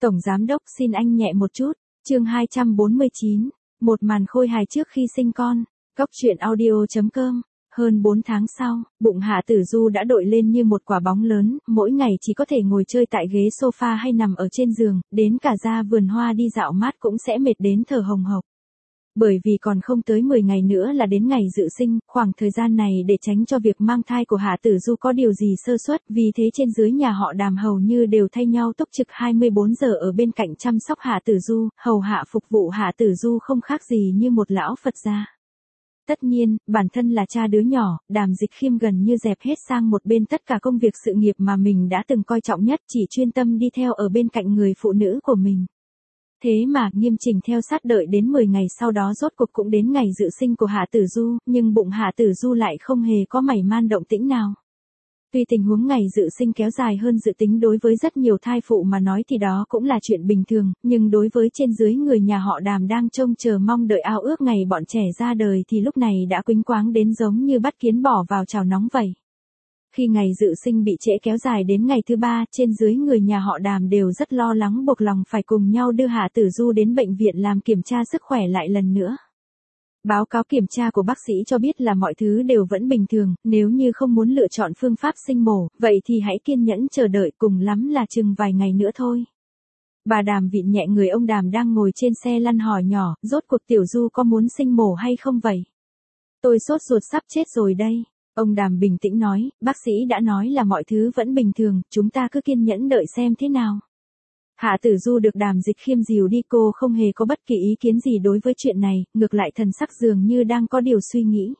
Tổng giám đốc xin anh nhẹ một chút. Chương 249. Một màn khôi hài trước khi sinh con. Góc truyện audio.com. Hơn 4 tháng sau, bụng Hạ Tử Du đã đội lên như một quả bóng lớn, mỗi ngày chỉ có thể ngồi chơi tại ghế sofa hay nằm ở trên giường, đến cả ra vườn hoa đi dạo mát cũng sẽ mệt đến thở hồng hộc. Bởi vì còn không tới 10 ngày nữa là đến ngày dự sinh, khoảng thời gian này để tránh cho việc mang thai của Hạ Tử Du có điều gì sơ suất, vì thế trên dưới nhà họ Đàm hầu như đều thay nhau túc trực 24 giờ ở bên cạnh chăm sóc Hạ Tử Du, hầu hạ phục vụ Hạ Tử Du không khác gì như một lão Phật gia. Tất nhiên, bản thân là cha đứa nhỏ, Đàm Dịch Khiêm gần như dẹp hết sang một bên tất cả công việc sự nghiệp mà mình đã từng coi trọng nhất, chỉ chuyên tâm đi theo ở bên cạnh người phụ nữ của mình. Thế mà, nghiêm chỉnh theo sát đợi đến 10 ngày sau đó rốt cuộc cũng đến ngày dự sinh của Hạ Tử Du, nhưng bụng Hạ Tử Du lại không hề có mảy man động tĩnh nào. Tuy tình huống ngày dự sinh kéo dài hơn dự tính đối với rất nhiều thai phụ mà nói thì đó cũng là chuyện bình thường, nhưng đối với trên dưới người nhà họ Đàm đang trông chờ mong đợi ao ước ngày bọn trẻ ra đời thì lúc này đã quĩnh quáng đến giống như bắt kiến bỏ vào chảo nóng vậy. Khi ngày dự sinh bị trễ kéo dài đến ngày thứ 3, trên dưới người nhà họ Đàm đều rất lo lắng buộc lòng phải cùng nhau đưa Hạ Tử Du đến bệnh viện làm kiểm tra sức khỏe lại lần nữa. Báo cáo kiểm tra của bác sĩ cho biết là mọi thứ đều vẫn bình thường, nếu như không muốn lựa chọn phương pháp sinh mổ, vậy thì hãy kiên nhẫn chờ đợi, cùng lắm là chừng vài ngày nữa thôi. Bà Đàm vịn nhẹ người ông Đàm đang ngồi trên xe lăn hỏi nhỏ, rốt cuộc Tiểu Du có muốn sinh mổ hay không vậy? Tôi sốt ruột sắp chết rồi đây. Ông Đàm bình tĩnh nói, bác sĩ đã nói là mọi thứ vẫn bình thường, chúng ta cứ kiên nhẫn đợi xem thế nào. Hạ Tử Du được Đàm Dịch Khiêm dìu đi, cô không hề có bất kỳ ý kiến gì đối với chuyện này, ngược lại thần sắc dường như đang có điều suy nghĩ.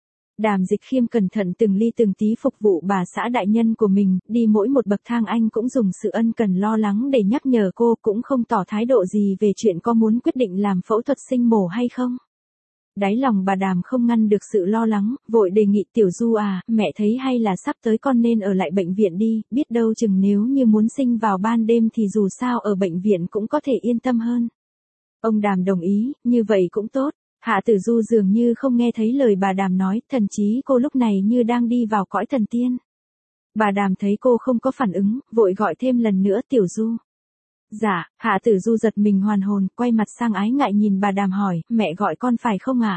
Đàm Dịch Khiêm cẩn thận từng ly từng tí phục vụ bà xã đại nhân của mình, đi mỗi một bậc thang anh cũng dùng sự ân cần lo lắng để nhắc nhở cô, cũng không tỏ thái độ gì về chuyện có muốn quyết định làm phẫu thuật sinh mổ hay không. Đáy lòng bà Đàm không ngăn được sự lo lắng, vội đề nghị Tiểu Du à, mẹ thấy hay là sắp tới con nên ở lại bệnh viện đi, biết đâu chừng nếu như muốn sinh vào ban đêm thì dù sao ở bệnh viện cũng có thể yên tâm hơn. Ông Đàm đồng ý, như vậy cũng tốt. Hạ Tử Du dường như không nghe thấy lời bà Đàm nói, thần chí cô lúc này như đang đi vào cõi thần tiên. Bà Đàm thấy cô không có phản ứng, vội gọi thêm lần nữa Tiểu Du. Dạ, Hạ Tử Du giật mình hoàn hồn, quay mặt sang ái ngại nhìn bà Đàm hỏi, mẹ gọi con phải không ạ?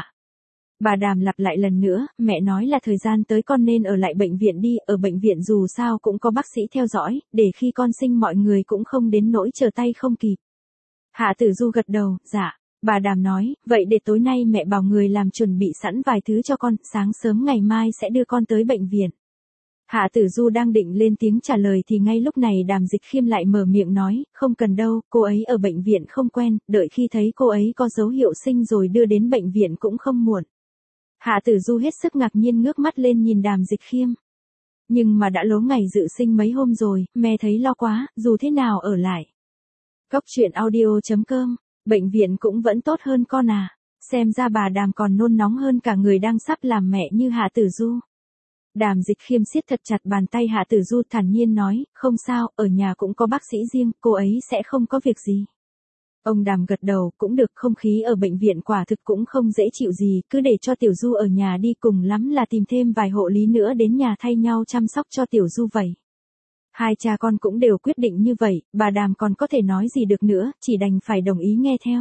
Bà Đàm lặp lại lần nữa, mẹ nói là thời gian tới con nên ở lại bệnh viện đi, ở bệnh viện dù sao cũng có bác sĩ theo dõi, để khi con sinh mọi người cũng không đến nỗi chờ tay không kịp. Hạ Tử Du gật đầu, dạ. Bà Đàm nói, vậy để tối nay mẹ bảo người làm chuẩn bị sẵn vài thứ cho con, sáng sớm ngày mai sẽ đưa con tới bệnh viện. Hạ Tử Du đang định lên tiếng trả lời thì ngay lúc này Đàm Dịch Khiêm lại mở miệng nói, không cần đâu, cô ấy ở bệnh viện không quen, đợi khi thấy cô ấy có dấu hiệu sinh rồi đưa đến bệnh viện cũng không muộn. Hạ Tử Du hết sức ngạc nhiên ngước mắt lên nhìn Đàm Dịch Khiêm. Nhưng mà đã lố ngày dự sinh mấy hôm rồi, mẹ thấy lo quá, dù thế nào ở lại. Góc truyện audio.com. Bệnh viện cũng vẫn tốt hơn con à. Xem ra bà Đàm còn nôn nóng hơn cả người đang sắp làm mẹ như Hạ Tử Du. Đàm Dịch Khiêm siết thật chặt bàn tay Hạ Tử Du, thản nhiên nói, không sao, ở nhà cũng có bác sĩ riêng, cô ấy sẽ không có việc gì. Ông Đàm gật đầu, cũng được, không khí ở bệnh viện quả thực cũng không dễ chịu gì, cứ để cho Tiểu Du ở nhà đi, cùng lắm là tìm thêm vài hộ lý nữa đến nhà thay nhau chăm sóc cho Tiểu Du vậy. Hai cha con cũng đều quyết định như vậy, bà Đàm còn có thể nói gì được nữa, chỉ đành phải đồng ý nghe theo.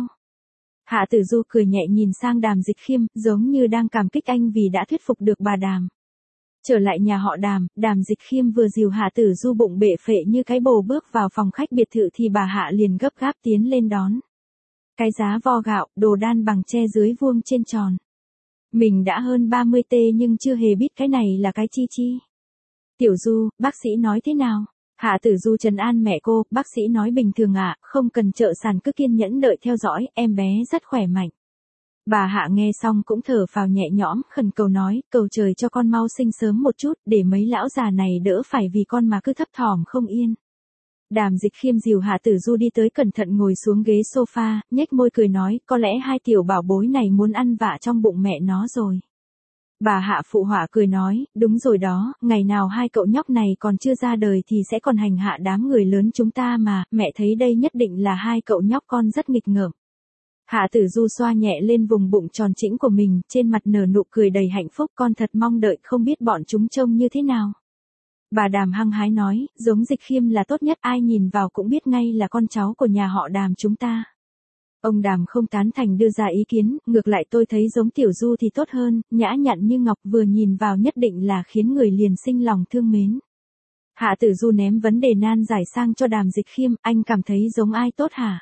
Hạ Tử Du cười nhẹ nhìn sang Đàm Dịch Khiêm, giống như đang cảm kích anh vì đã thuyết phục được bà Đàm. Trở lại nhà họ Đàm, Đàm Dịch Khiêm vừa dìu Hạ Tử Du bụng bể phệ như cái bồ bước vào phòng khách biệt thự thì bà Hạ liền gấp gáp tiến lên đón. Cái giá vo gạo, đồ đan bằng tre dưới vuông trên tròn. Mình đã hơn 30 tê nhưng chưa hề biết cái này là cái chi. Tiểu Du, bác sĩ nói thế nào? Hạ Tử Du trấn an mẹ cô, bác sĩ nói bình thường ạ, không cần trợ sản, cứ kiên nhẫn đợi theo dõi, em bé rất khỏe mạnh. Bà Hạ nghe xong cũng thở phào nhẹ nhõm, khẩn cầu nói, cầu trời cho con mau sinh sớm một chút, để mấy lão già này đỡ phải vì con mà cứ thấp thỏm không yên. Đàm Dịch Khiêm dìu Hạ Tử Du đi tới, cẩn thận ngồi xuống ghế sofa, nhếch môi cười nói, có lẽ hai tiểu bảo bối này muốn ăn vạ trong bụng mẹ nó rồi. Bà Hạ phụ họa cười nói, đúng rồi đó, ngày nào hai cậu nhóc này còn chưa ra đời thì sẽ còn hành hạ đám người lớn chúng ta mà, mẹ thấy đây nhất định là hai cậu nhóc con rất nghịch ngợm. Hạ Tử Du xoa nhẹ lên vùng bụng tròn trĩnh của mình, trên mặt nở nụ cười đầy hạnh phúc, con thật mong đợi không biết bọn chúng trông như thế nào. Bà Đàm hăng hái nói, giống Dịch Khiêm là tốt nhất, ai nhìn vào cũng biết ngay là con cháu của nhà họ Đàm chúng ta. Ông Đàm không tán thành đưa ra ý kiến, ngược lại tôi thấy giống Tiểu Du thì tốt hơn, nhã nhặn như ngọc, vừa nhìn vào nhất định là khiến người liền sinh lòng thương mến. Hạ Tử Du ném vấn đề nan giải sang cho Đàm Dịch Khiêm, anh cảm thấy giống ai tốt hả?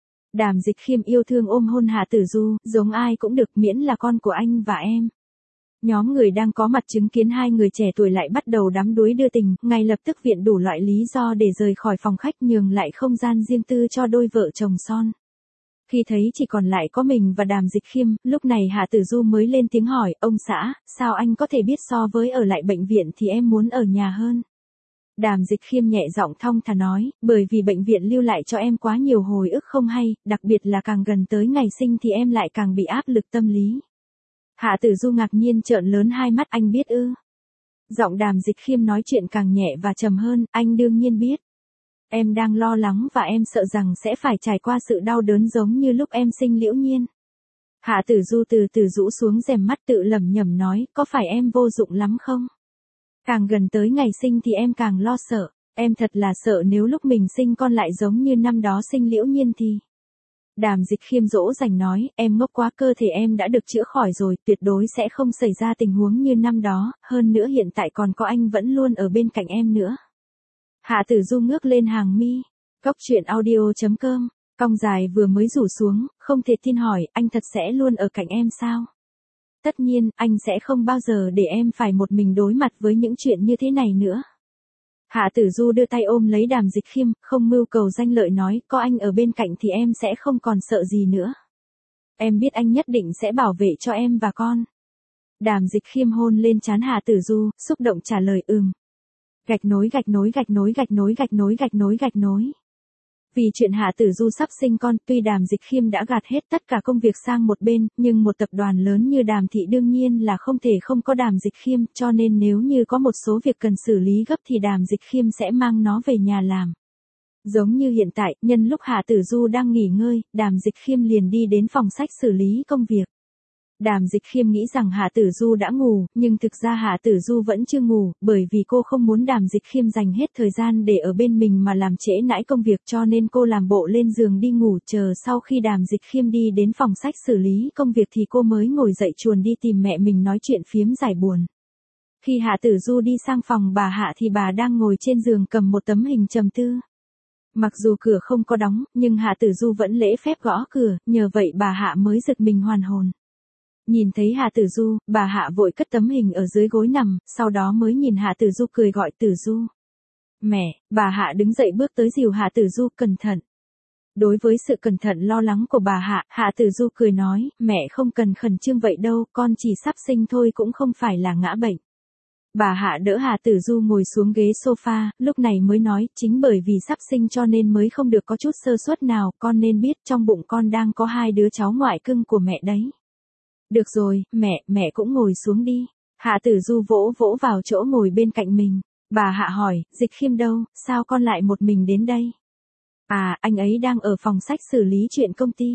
Đàm Dịch Khiêm yêu thương ôm hôn Hạ Tử Du, giống ai cũng được miễn là con của anh và em. Nhóm người đang có mặt chứng kiến hai người trẻ tuổi lại bắt đầu đắm đuối đưa tình, ngay lập tức viện đủ loại lý do để rời khỏi phòng khách, nhường lại không gian riêng tư cho đôi vợ chồng son. Khi thấy chỉ còn lại có mình và Đàm Dịch Khiêm, lúc này Hạ Tử Du mới lên tiếng hỏi, ông xã, sao anh có thể biết so với ở lại bệnh viện thì em muốn ở nhà hơn? Đàm Dịch Khiêm nhẹ giọng thong thả nói, bởi vì bệnh viện lưu lại cho em quá nhiều hồi ức không hay, đặc biệt là càng gần tới ngày sinh thì em lại càng bị áp lực tâm lý. Hạ Tử Du ngạc nhiên trợn lớn hai mắt, anh biết ư? Giọng Đàm Dịch Khiêm nói chuyện càng nhẹ và trầm hơn, anh đương nhiên biết. Em đang lo lắng và em sợ rằng sẽ phải trải qua sự đau đớn giống như lúc em sinh Liễu Nhiên. Hạ Tử Du từ từ rũ xuống rèm mắt tự lẩm nhẩm nói, có phải em vô dụng lắm không? Càng gần tới ngày sinh thì em càng lo sợ, em thật là sợ nếu lúc mình sinh con lại giống như năm đó sinh Liễu Nhiên thì. Đàm Dịch Khiêm dỗ dành nói, em ngốc quá, cơ thể em đã được chữa khỏi rồi, tuyệt đối sẽ không xảy ra tình huống như năm đó, hơn nữa hiện tại còn có anh vẫn luôn ở bên cạnh em nữa. Hạ Tử Du ngước lên hàng mi. Cóc truyện audio.com, cong dài vừa mới rủ xuống, không thể tin hỏi, anh thật sẽ luôn ở cạnh em sao? Tất nhiên, anh sẽ không bao giờ để em phải một mình đối mặt với những chuyện như thế này nữa. Hạ Tử Du đưa tay ôm lấy Đàm Dịch Khiêm, không mưu cầu danh lợi nói, có anh ở bên cạnh thì em sẽ không còn sợ gì nữa. Em biết anh nhất định sẽ bảo vệ cho em và con. Đàm Dịch Khiêm hôn lên trán Hạ Tử Du, xúc động trả lời gạch nối gạch nối gạch nối gạch nối gạch nối gạch nối gạch nối. Vì chuyện Hạ Tử Du sắp sinh con, tuy Đàm Dịch Khiêm đã gạt hết tất cả công việc sang một bên, nhưng một tập đoàn lớn như Đàm Thị đương nhiên là không thể không có Đàm Dịch Khiêm, cho nên nếu như có một số việc cần xử lý gấp thì Đàm Dịch Khiêm sẽ mang nó về nhà làm. Giống như hiện tại, nhân lúc Hạ Tử Du đang nghỉ ngơi, Đàm Dịch Khiêm liền đi đến phòng sách xử lý công việc. Đàm Dịch Khiêm nghĩ rằng Hạ Tử Du đã ngủ, nhưng thực ra Hạ Tử Du vẫn chưa ngủ, bởi vì cô không muốn Đàm Dịch Khiêm dành hết thời gian để ở bên mình mà làm trễ nải công việc, cho nên cô làm bộ lên giường đi ngủ, chờ sau khi Đàm Dịch Khiêm đi đến phòng sách xử lý công việc thì cô mới ngồi dậy chuồn đi tìm mẹ mình nói chuyện phiếm giải buồn. Khi Hạ Tử Du đi sang phòng bà Hạ thì bà đang ngồi trên giường cầm một tấm hình trầm tư. Mặc dù cửa không có đóng, nhưng Hạ Tử Du vẫn lễ phép gõ cửa, nhờ vậy bà Hạ mới giật mình hoàn hồn. Nhìn thấy Hạ Tử Du, bà Hạ vội cất tấm hình ở dưới gối nằm, sau đó mới nhìn Hạ Tử Du cười gọi Tử Du. Mẹ, bà Hạ đứng dậy bước tới dìu Hạ Tử Du, cẩn thận. Đối với sự cẩn thận lo lắng của bà Hạ, Hạ Tử Du cười nói, mẹ không cần khẩn trương vậy đâu, con chỉ sắp sinh thôi cũng không phải là ngã bệnh. Bà Hạ đỡ Hạ Tử Du ngồi xuống ghế sofa, lúc này mới nói, chính bởi vì sắp sinh cho nên mới không được có chút sơ suất nào, con nên biết trong bụng con đang có 2 đứa cháu ngoại cưng của mẹ đấy. Được rồi, mẹ cũng ngồi xuống đi. Hạ Tử Du vỗ vỗ vào chỗ ngồi bên cạnh mình. Bà Hạ hỏi, Dịch Khiêm đâu, sao con lại một mình đến đây? À, anh ấy đang ở phòng sách xử lý chuyện công ty.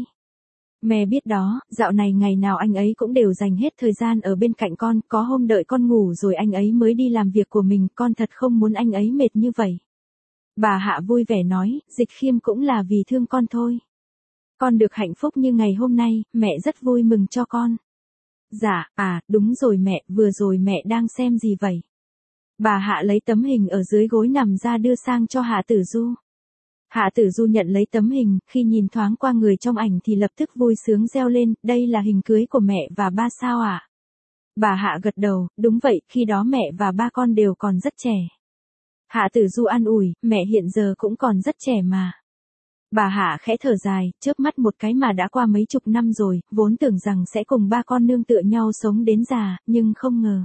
Mẹ biết đó, dạo này ngày nào anh ấy cũng đều dành hết thời gian ở bên cạnh con, có hôm đợi con ngủ rồi anh ấy mới đi làm việc của mình, con thật không muốn anh ấy mệt như vậy. Bà Hạ vui vẻ nói, Dịch Khiêm cũng là vì thương con thôi. Con được hạnh phúc như ngày hôm nay, mẹ rất vui mừng cho con. Dạ, đúng rồi mẹ, vừa rồi mẹ đang xem gì vậy? Bà Hạ lấy tấm hình ở dưới gối nằm ra đưa sang cho Hạ Tử Du. Hạ Tử Du nhận lấy tấm hình, khi nhìn thoáng qua người trong ảnh thì lập tức vui sướng reo lên, đây là hình cưới của mẹ và ba sao ạ? Bà Hạ gật đầu, đúng vậy, khi đó mẹ và ba con đều còn rất trẻ. Hạ Tử Du an ủi, mẹ hiện giờ cũng còn rất trẻ mà. Bà Hạ khẽ thở dài, chớp mắt một cái mà đã qua mấy chục năm rồi, vốn tưởng rằng sẽ cùng ba con nương tựa nhau sống đến già, nhưng không ngờ.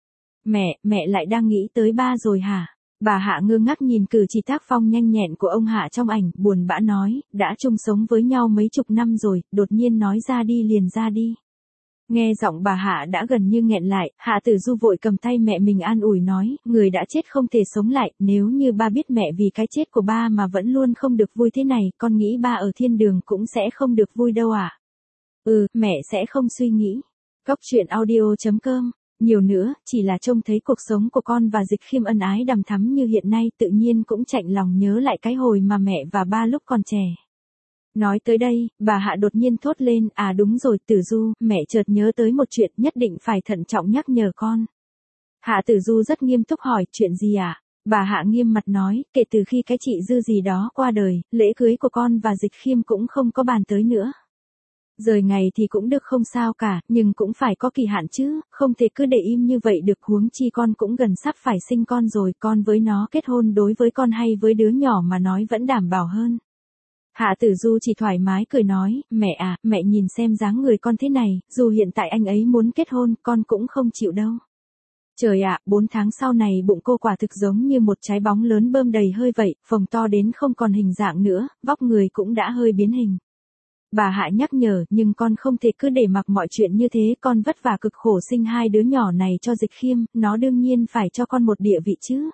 Mẹ lại đang nghĩ tới ba rồi hả? Bà Hạ ngơ ngác nhìn cử chỉ tác phong nhanh nhẹn của ông Hạ trong ảnh, buồn bã nói, đã chung sống với nhau mấy chục năm rồi, đột nhiên nói ra đi liền ra đi. Nghe giọng bà Hạ đã gần như nghẹn lại, Hạ Tử Du vội cầm tay mẹ mình an ủi nói, người đã chết không thể sống lại, nếu như ba biết mẹ vì cái chết của ba mà vẫn luôn không được vui thế này, con nghĩ ba ở thiên đường cũng sẽ không được vui đâu ạ. Mẹ sẽ không suy nghĩ. Cóc truyện audio.com Nhiều nữa, chỉ là trông thấy cuộc sống của con và Dịch Khiêm ân ái đằm thắm như hiện nay tự nhiên cũng chạnh lòng nhớ lại cái hồi mà mẹ và ba lúc còn trẻ. Nói tới đây, bà Hạ đột nhiên thốt lên, à đúng rồi Tử Du, mẹ chợt nhớ tới một chuyện nhất định phải thận trọng nhắc nhở con. Hạ Tử Du rất nghiêm túc hỏi, chuyện gì ạ? Bà Hạ nghiêm mặt nói, kể từ khi cái chị Dư gì đó qua đời, lễ cưới của con và Dịch Khiêm cũng không có bàn tới nữa. Rời ngày thì cũng được không sao cả, nhưng cũng phải có kỳ hạn chứ, không thể cứ để im như vậy được, huống chi con cũng gần sắp phải sinh con rồi, con với nó kết hôn đối với con hay với đứa nhỏ mà nói vẫn đảm bảo hơn. Hạ Tử Du chỉ thoải mái cười nói, mẹ à, mẹ nhìn xem dáng người con thế này, dù hiện tại anh ấy muốn kết hôn, con cũng không chịu đâu. Trời ạ, 4 tháng sau này bụng cô quả thực giống như một trái bóng lớn bơm đầy hơi vậy, phồng to đến không còn hình dạng nữa, vóc người cũng đã hơi biến hình. Bà Hạ nhắc nhở, nhưng con không thể cứ để mặc mọi chuyện như thế, con vất vả cực khổ sinh hai đứa nhỏ này cho Dịch Khiêm, nó đương nhiên phải cho con một địa vị chứ.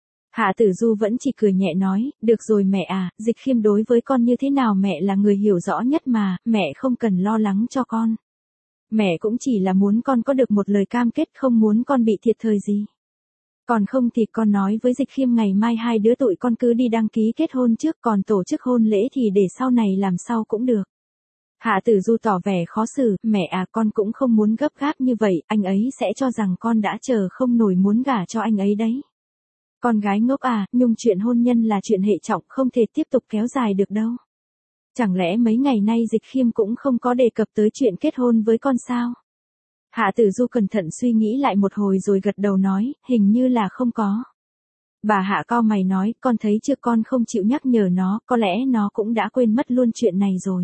Hạ Tử Du vẫn chỉ cười nhẹ nói, được rồi mẹ à, Dịch Khiêm đối với con như thế nào mẹ là người hiểu rõ nhất mà, mẹ không cần lo lắng cho con. Mẹ cũng chỉ là muốn con có được một lời cam kết, không muốn con bị thiệt thòi gì. Còn không thì con nói với Dịch Khiêm ngày mai hai đứa tụi con cứ đi đăng ký kết hôn trước, còn tổ chức hôn lễ thì để sau này làm sau cũng được. Hạ Tử Du tỏ vẻ khó xử, mẹ à con cũng không muốn gấp gáp như vậy, anh ấy sẽ cho rằng con đã chờ không nổi muốn gả cho anh ấy đấy. Con gái ngốc à, nhưng chuyện hôn nhân là chuyện hệ trọng, không thể tiếp tục kéo dài được đâu. Chẳng lẽ mấy ngày nay Dịch Khiêm cũng không có đề cập tới chuyện kết hôn với con sao? Hạ Tử Du cẩn thận suy nghĩ lại một hồi rồi gật đầu nói, hình như là không có. Bà Hạ cau mày nói, con thấy chưa, con không chịu nhắc nhở nó, có lẽ nó cũng đã quên mất luôn chuyện này rồi.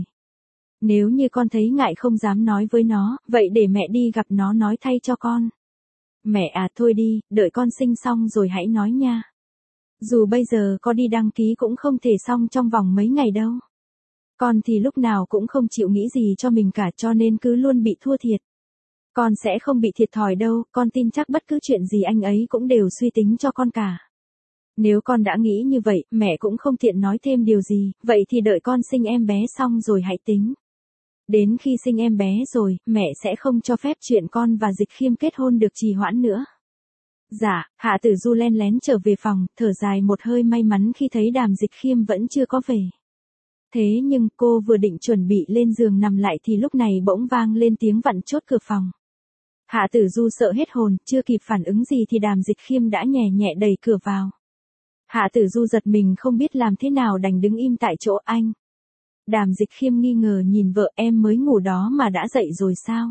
Nếu như con thấy ngại không dám nói với nó, vậy để mẹ đi gặp nó nói thay cho con. Mẹ à thôi đi, đợi con sinh xong rồi hãy nói nha. Dù bây giờ có đi đăng ký cũng không thể xong trong vòng mấy ngày đâu. Con thì lúc nào cũng không chịu nghĩ gì cho mình cả, cho nên cứ luôn bị thua thiệt. Con sẽ không bị thiệt thòi đâu, con tin chắc bất cứ chuyện gì anh ấy cũng đều suy tính cho con cả. Nếu con đã nghĩ như vậy, mẹ cũng không tiện nói thêm điều gì, vậy thì đợi con sinh em bé xong rồi hãy tính. Đến khi sinh em bé rồi, mẹ sẽ không cho phép chuyện con và Dịch Khiêm kết hôn được trì hoãn nữa. Dạ, Hạ Tử Du len lén trở về phòng, thở dài một hơi may mắn khi thấy Đàm Dịch Khiêm vẫn chưa có về. Thế nhưng cô vừa định chuẩn bị lên giường nằm lại thì lúc này bỗng vang lên tiếng vặn chốt cửa phòng. Hạ Tử Du sợ hết hồn, chưa kịp phản ứng gì thì Đàm Dịch Khiêm đã nhẹ nhẹ đẩy cửa vào. Hạ Tử Du giật mình không biết làm thế nào đành đứng im tại chỗ. Anh. Đàm Dịch Khiêm nghi ngờ nhìn vợ, em mới ngủ đó mà đã dậy rồi sao?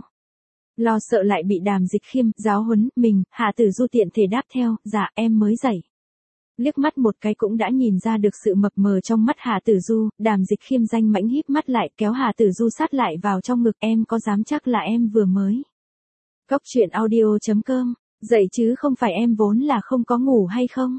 Lo sợ lại bị Đàm Dịch Khiêm giáo huấn mình, Hạ Tử Du tiện thể đáp theo, dạ em mới dậy. Liếc mắt một cái cũng đã nhìn ra được sự mập mờ trong mắt Hạ Tử Du, Đàm Dịch Khiêm danh mãnh híp mắt lại kéo Hạ Tử Du sát lại vào trong ngực, em có dám chắc là em vừa mới. Góc truyện audio.com, dậy chứ không phải em vốn là không có ngủ hay không?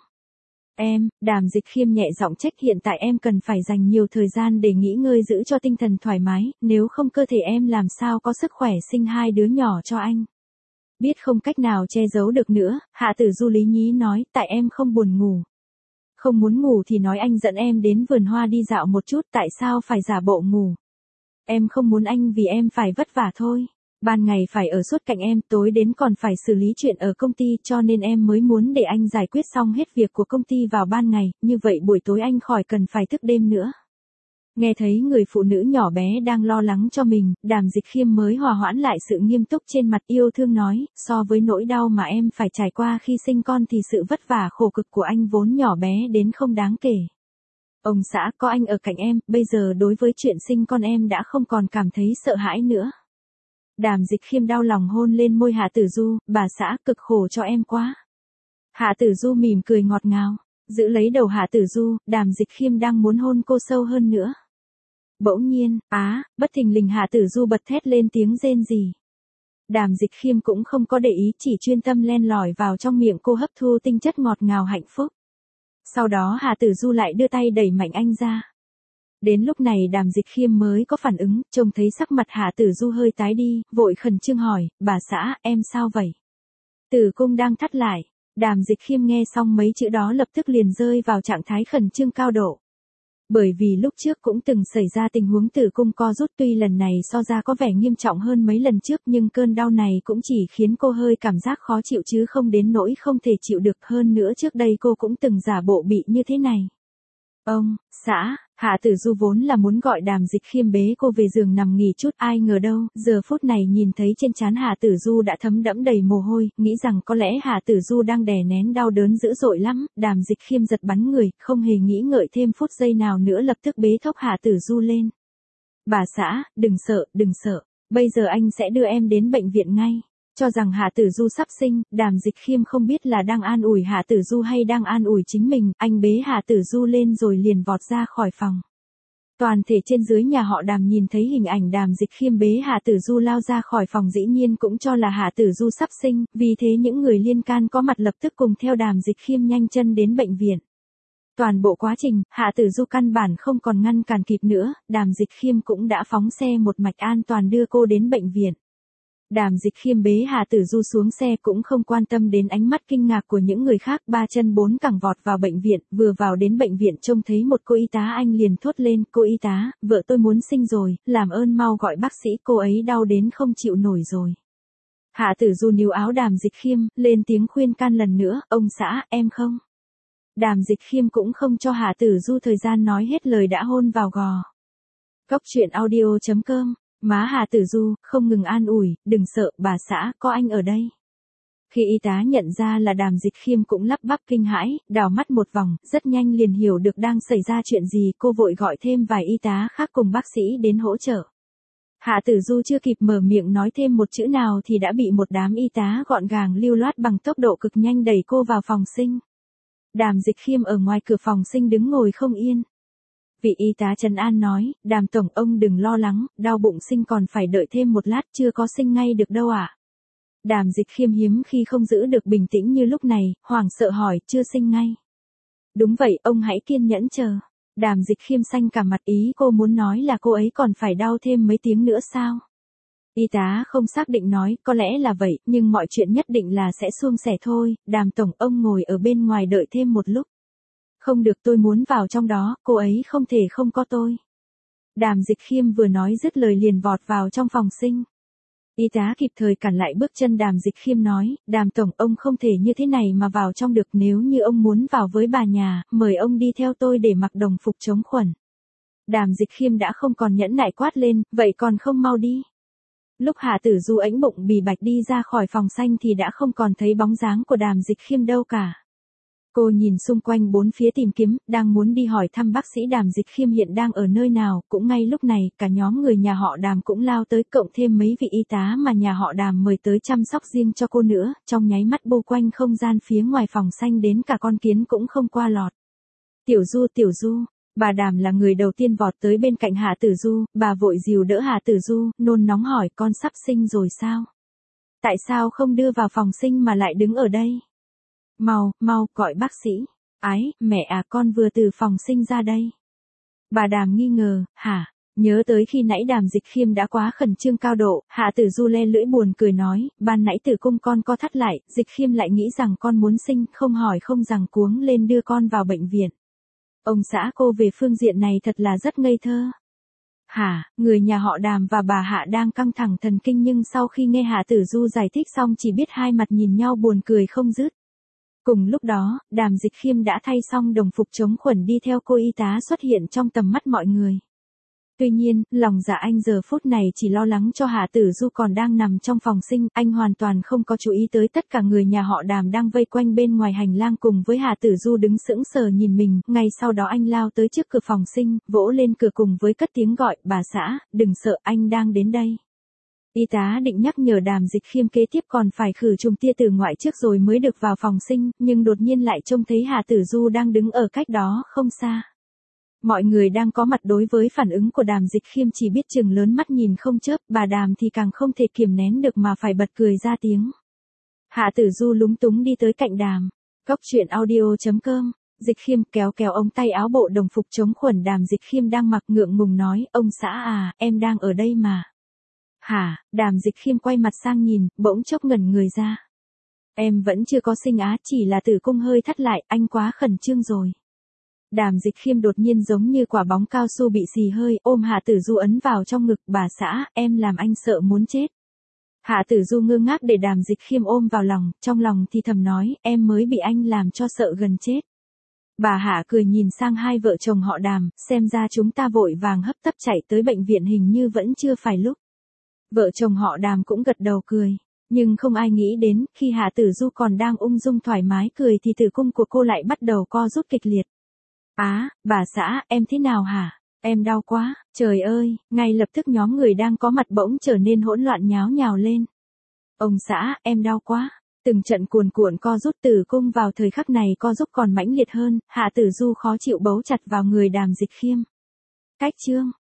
Em, Đàm Dịch Khiêm nhẹ giọng trách, hiện tại em cần phải dành nhiều thời gian để nghỉ ngơi giữ cho tinh thần thoải mái, nếu không cơ thể em làm sao có sức khỏe sinh hai đứa nhỏ cho anh. Biết không cách nào che giấu được nữa, Hạ Tử Du lý nhí nói, tại em không buồn ngủ. Không muốn ngủ thì nói anh dẫn em đến vườn hoa đi dạo một chút, tại sao phải giả bộ ngủ. Em không muốn anh vì em phải vất vả thôi. Ban ngày phải ở suốt cạnh em, tối đến còn phải xử lý chuyện ở công ty, cho nên em mới muốn để anh giải quyết xong hết việc của công ty vào ban ngày, như vậy buổi tối anh khỏi cần phải thức đêm nữa. Nghe thấy người phụ nữ nhỏ bé đang lo lắng cho mình, Đàm Dịch Khiêm mới hòa hoãn lại sự nghiêm túc trên mặt, yêu thương nói, so với nỗi đau mà em phải trải qua khi sinh con thì sự vất vả khổ cực của anh vốn nhỏ bé đến không đáng kể. Ông xã, có anh ở cạnh em, bây giờ đối với chuyện sinh con em đã không còn cảm thấy sợ hãi nữa. Đàm Dịch Khiêm đau lòng hôn lên môi Hạ Tử Du, bà xã cực khổ cho em quá. Hạ Tử Du mỉm cười ngọt ngào, giữ lấy đầu Hạ Tử Du, Đàm Dịch Khiêm đang muốn hôn cô sâu hơn nữa. Bỗng nhiên, bất thình lình Hạ Tử Du bật thét lên tiếng rên rỉ. Đàm Dịch Khiêm cũng không có để ý, chỉ chuyên tâm len lỏi vào trong miệng cô hấp thu tinh chất ngọt ngào hạnh phúc. Sau đó Hạ Tử Du lại đưa tay đẩy mạnh anh ra. Đến lúc này Đàm Dịch Khiêm mới có phản ứng, trông thấy sắc mặt Hạ Tử Du hơi tái đi, vội khẩn trương hỏi, bà xã, em sao vậy? Tử cung đang thắt lại. Đàm Dịch Khiêm nghe xong mấy chữ đó lập tức liền rơi vào trạng thái khẩn trương cao độ. Bởi vì lúc trước cũng từng xảy ra tình huống tử cung co rút, tuy lần này so ra có vẻ nghiêm trọng hơn mấy lần trước, nhưng cơn đau này cũng chỉ khiến cô hơi cảm giác khó chịu chứ không đến nỗi không thể chịu được. Hơn nữa trước đây cô cũng từng giả bộ bị như thế này. Ông xã, Hạ Tử Du vốn là muốn gọi Đàm Dịch Khiêm bế cô về giường nằm nghỉ chút, ai ngờ đâu, giờ phút này nhìn thấy trên trán Hạ Tử Du đã thấm đẫm đầy mồ hôi, nghĩ rằng có lẽ Hạ Tử Du đang đè nén đau đớn dữ dội lắm. Đàm Dịch Khiêm giật bắn người, không hề nghĩ ngợi thêm phút giây nào nữa lập tức bế thốc Hạ Tử Du lên. Bà xã, đừng sợ, bây giờ anh sẽ đưa em đến bệnh viện ngay. Cho rằng Hạ Tử Du sắp sinh, Đàm Dịch Khiêm không biết là đang an ủi Hạ Tử Du hay đang an ủi chính mình, anh bế Hạ Tử Du lên rồi liền vọt ra khỏi phòng. Toàn thể trên dưới nhà họ Đàm nhìn thấy hình ảnh Đàm Dịch Khiêm bế Hạ Tử Du lao ra khỏi phòng dĩ nhiên cũng cho là Hạ Tử Du sắp sinh, vì thế những người liên can có mặt lập tức cùng theo Đàm Dịch Khiêm nhanh chân đến bệnh viện. Toàn bộ quá trình, Hạ Tử Du căn bản không còn ngăn cản kịp nữa, Đàm Dịch Khiêm cũng đã phóng xe một mạch an toàn đưa cô đến bệnh viện. Đàm Dịch Khiêm bế Hạ Tử Du xuống xe cũng không quan tâm đến ánh mắt kinh ngạc của những người khác, ba chân bốn cẳng vọt vào bệnh viện, vừa vào đến bệnh viện trông thấy một cô y tá anh liền thốt lên, cô y tá, vợ tôi muốn sinh rồi, làm ơn mau gọi bác sĩ, cô ấy đau đến không chịu nổi rồi. Hạ Tử Du níu áo Đàm Dịch Khiêm, lên tiếng khuyên can lần nữa, ông xã, em không. Đàm Dịch Khiêm cũng không cho Hạ Tử Du thời gian nói hết lời đã hôn vào gò. Cốc truyện audio.com. Má Hạ Tử Du không ngừng an ủi, đừng sợ, bà xã, có anh ở đây. Khi y tá nhận ra là Đàm Dịch Khiêm cũng lắp bắp kinh hãi, đảo mắt một vòng, rất nhanh liền hiểu được đang xảy ra chuyện gì, cô vội gọi thêm vài y tá khác cùng bác sĩ đến hỗ trợ. Hạ Tử Du chưa kịp mở miệng nói thêm một chữ nào thì đã bị một đám y tá gọn gàng lưu loát bằng tốc độ cực nhanh đẩy cô vào phòng sinh. Đàm Dịch Khiêm ở ngoài cửa phòng sinh đứng ngồi không yên. Vị y tá trấn an nói, Đàm tổng, ông đừng lo lắng, đau bụng sinh còn phải đợi thêm một lát, chưa có sinh ngay được đâu ạ. Đàm Dịch Khiêm hiếm khi không giữ được bình tĩnh như lúc này, hoảng sợ hỏi, chưa sinh ngay. Đúng vậy, ông hãy kiên nhẫn chờ. Đàm Dịch Khiêm xanh cả mặt, ý cô muốn nói là cô ấy còn phải đau thêm mấy tiếng nữa sao? Y tá không xác định nói, có lẽ là vậy, nhưng mọi chuyện nhất định là sẽ suôn sẻ thôi. Đàm tổng, ông ngồi ở bên ngoài đợi thêm một lúc. Không được, tôi muốn vào trong đó, cô ấy không thể không có tôi. Đàm Dịch Khiêm vừa nói dứt lời liền vọt vào trong phòng sinh. Y tá kịp thời cản lại bước chân Đàm Dịch Khiêm nói, Đàm tổng, ông không thể như thế này mà vào trong được, nếu như ông muốn vào với bà nhà, mời ông đi theo tôi để mặc đồng phục chống khuẩn. Đàm Dịch Khiêm đã không còn nhẫn nại quát lên, vậy còn không mau đi. Lúc Hạ Tử Du ẵnh bụng bì bạch đi ra khỏi phòng xanh thì đã không còn thấy bóng dáng của Đàm Dịch Khiêm đâu cả. Cô nhìn xung quanh bốn phía tìm kiếm, đang muốn đi hỏi thăm bác sĩ Đàm Dịch Khiêm hiện đang ở nơi nào, cũng ngay lúc này, cả nhóm người nhà họ Đàm cũng lao tới, cộng thêm mấy vị y tá mà nhà họ Đàm mời tới chăm sóc riêng cho cô nữa, trong nháy mắt bô quanh không gian phía ngoài phòng xanh đến cả con kiến cũng không qua lọt. Tiểu Du, bà Đàm là người đầu tiên vọt tới bên cạnh Hạ Tử Du, bà vội dìu đỡ Hạ Tử Du, nôn nóng hỏi, con sắp sinh rồi sao? Tại sao không đưa vào phòng sinh mà lại đứng ở đây? Mau, gọi bác sĩ. Ái, mẹ à, con vừa từ phòng sinh ra đây. Bà Đàm nghi ngờ, hả? Nhớ tới khi nãy Đàm Dịch Khiêm đã quá khẩn trương cao độ, Hạ Tử Du le lưỡi buồn cười nói, ban nãy tử cung con co thắt lại, Dịch Khiêm lại nghĩ rằng con muốn sinh, không hỏi không rằng cuống lên đưa con vào bệnh viện. Ông xã cô về phương diện này thật là rất ngây thơ. Hả, người nhà họ Đàm và bà Hạ đang căng thẳng thần kinh nhưng sau khi nghe Hạ Tử Du giải thích xong chỉ biết hai mặt nhìn nhau buồn cười không dứt. Cùng lúc đó, Đàm Dịch Khiêm đã thay xong đồng phục chống khuẩn đi theo cô y tá xuất hiện trong tầm mắt mọi người. Tuy nhiên, lòng dạ anh giờ phút này chỉ lo lắng cho Hạ Tử Du còn đang nằm trong phòng sinh, anh hoàn toàn không có chú ý tới tất cả người nhà họ Đàm đang vây quanh bên ngoài hành lang cùng với Hạ Tử Du đứng sững sờ nhìn mình, ngay sau đó anh lao tới trước cửa phòng sinh, vỗ lên cửa cùng với cất tiếng gọi, bà xã, đừng sợ, anh đang đến đây. Y tá định nhắc nhở Đàm Dịch Khiêm kế tiếp còn phải khử trùng tia tử ngoại trước rồi mới được vào phòng sinh, nhưng đột nhiên lại trông thấy Hạ Tử Du đang đứng ở cách đó không xa. Mọi người đang có mặt đối với phản ứng của Đàm Dịch Khiêm chỉ biết chừng lớn mắt nhìn không chớp, bà Đàm thì càng không thể kiềm nén được mà phải bật cười ra tiếng. Hạ Tử Du lúng túng đi tới cạnh Đàm. Cốc truyện audio.com. Dịch Khiêm kéo ống tay áo bộ đồng phục chống khuẩn Đàm Dịch Khiêm đang mặc ngượng ngùng nói, ông xã à, em đang ở đây mà. Hả, Đàm Dịch Khiêm quay mặt sang nhìn, bỗng chốc ngẩn người ra. Em vẫn chưa có sinh á, chỉ là tử cung hơi thắt lại, anh quá khẩn trương rồi. Đàm Dịch Khiêm đột nhiên giống như quả bóng cao su bị xì hơi, ôm Hạ Tử Du ấn vào trong ngực, bà xã, em làm anh sợ muốn chết. Hạ Tử Du ngơ ngác để Đàm Dịch Khiêm ôm vào lòng, trong lòng thì thầm nói, em mới bị anh làm cho sợ gần chết. Bà Hạ cười nhìn sang hai vợ chồng họ Đàm, xem ra chúng ta vội vàng hấp tấp chạy tới bệnh viện hình như vẫn chưa phải lúc. Vợ chồng họ Đàm cũng gật đầu cười. Nhưng không ai nghĩ đến, khi Hạ Tử Du còn đang ung dung thoải mái cười thì tử cung của cô lại bắt đầu co rút kịch liệt. Bà xã, em thế nào hả? Em đau quá, trời ơi, ngay lập tức nhóm người đang có mặt bỗng trở nên hỗn loạn nháo nhào lên. Ông xã, em đau quá. Từng trận cuồn cuộn co rút tử cung vào thời khắc này co giúp còn mãnh liệt hơn, Hạ Tử Du khó chịu bấu chặt vào người Đàm Dịch Khiêm. Cách chương